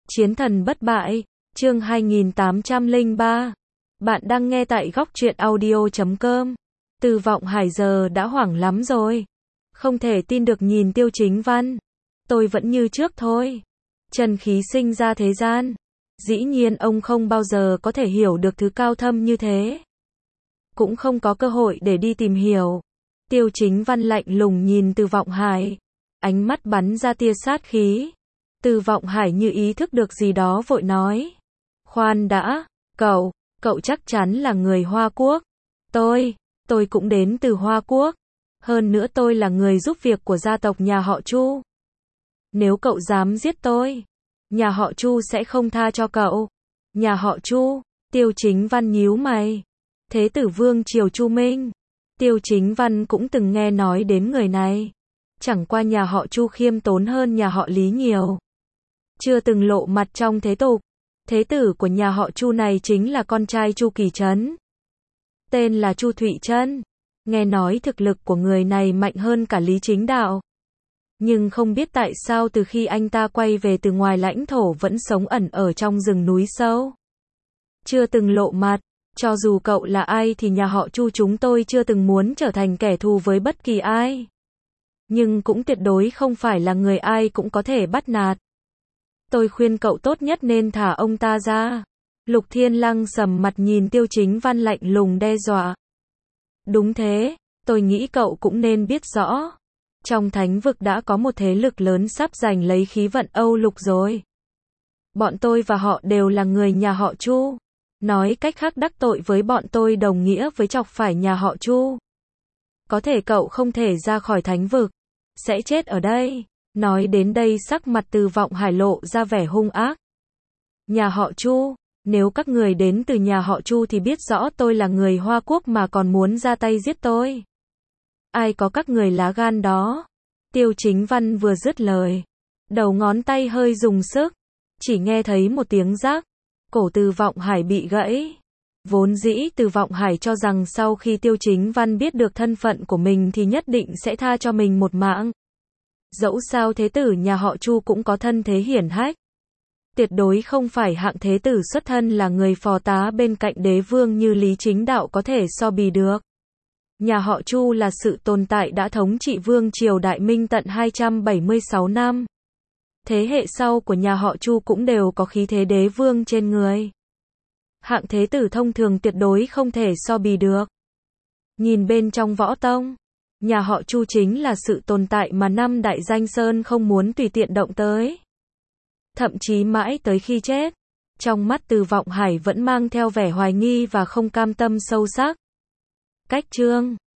Chiến thần bất bại, chương 2803. Bạn đang nghe tại góc truyện audio.com. Từ Vọng Hải giờ đã hoảng lắm rồi. Không thể tin được nhìn Tiêu Chính Văn. Tôi vẫn như trước thôi. Trần khí sinh ra thế gian. Dĩ nhiên ông không bao giờ có thể hiểu được thứ cao thâm như thế. Cũng không có cơ hội để đi tìm hiểu. Tiêu Chính Văn lạnh lùng nhìn Từ Vọng Hải. Ánh mắt bắn ra tia sát khí. Từ Vọng Hải như ý thức được gì đó vội nói. Khoan đã, cậu chắc chắn là người Hoa Quốc. Tôi cũng đến từ Hoa Quốc. Hơn nữa tôi là người giúp việc của gia tộc nhà họ Chu. Nếu cậu dám giết tôi, nhà họ Chu sẽ không tha cho cậu. Nhà họ Chu, Tiêu Chính Văn nhíu mày. Thế tử vương triều Chu Minh. Tiêu Chính Văn cũng từng nghe nói đến người này. Chẳng qua nhà họ Chu khiêm tốn hơn nhà họ Lý nhiều. Chưa từng lộ mặt trong thế tục. Thế tử của nhà họ Chu này chính là con trai Chu Kỳ Trấn. Tên là Chu Thụy Trân. Nghe nói thực lực của người này mạnh hơn cả Lý Chính Đạo. Nhưng không biết tại sao từ khi anh ta quay về từ ngoài lãnh thổ vẫn sống ẩn ở trong rừng núi sâu. Chưa từng lộ mặt. Cho dù cậu là ai thì nhà họ Chu chúng tôi chưa từng muốn trở thành kẻ thù với bất kỳ ai. Nhưng cũng tuyệt đối không phải là người ai cũng có thể bắt nạt. Tôi khuyên cậu tốt nhất nên thả ông ta ra. Lục Thiên Lăng sầm mặt nhìn Tiêu Chính Văn lạnh lùng đe dọa. Đúng thế, tôi nghĩ cậu cũng nên biết rõ. Trong thánh vực đã có một thế lực lớn sắp giành lấy khí vận Âu Lục rồi. Bọn tôi và họ đều là người nhà họ Chu. Nói cách khác đắc tội với bọn tôi đồng nghĩa với chọc phải nhà họ Chu. Có thể cậu không thể ra khỏi thánh vực. Sẽ chết ở đây. Nói đến đây sắc mặt Từ Vọng Hải lộ ra vẻ hung ác. Nhà họ Chu, nếu các người đến từ nhà họ Chu thì biết rõ tôi là người Hoa Quốc mà còn muốn ra tay giết tôi. Ai có các người lá gan đó? Tiêu Chính Văn vừa dứt lời. Đầu ngón tay hơi dùng sức. Chỉ nghe thấy một tiếng rác. Cổ Từ Vọng Hải bị gãy. Vốn dĩ Từ Vọng Hải cho rằng sau khi Tiêu Chính Văn biết được thân phận của mình thì nhất định sẽ tha cho mình một mạng. Dẫu sao thế tử nhà họ Chu cũng có thân thế hiển hách. Tuyệt đối không phải hạng thế tử xuất thân là người phò tá bên cạnh đế vương như Lý Chính Đạo có thể so bì được. Nhà họ Chu là sự tồn tại đã thống trị vương triều Đại Minh tận 276 năm. Thế hệ sau của nhà họ Chu cũng đều có khí thế đế vương trên người. Hạng thế tử thông thường tuyệt đối không thể so bì được. Nhìn bên trong võ tông, nhà họ Chu chính là sự tồn tại mà năm đại danh sơn không muốn tùy tiện động tới. Thậm chí mãi tới khi chết, trong mắt Từ Vọng Hải vẫn mang theo vẻ hoài nghi và không cam tâm sâu sắc. Cách chương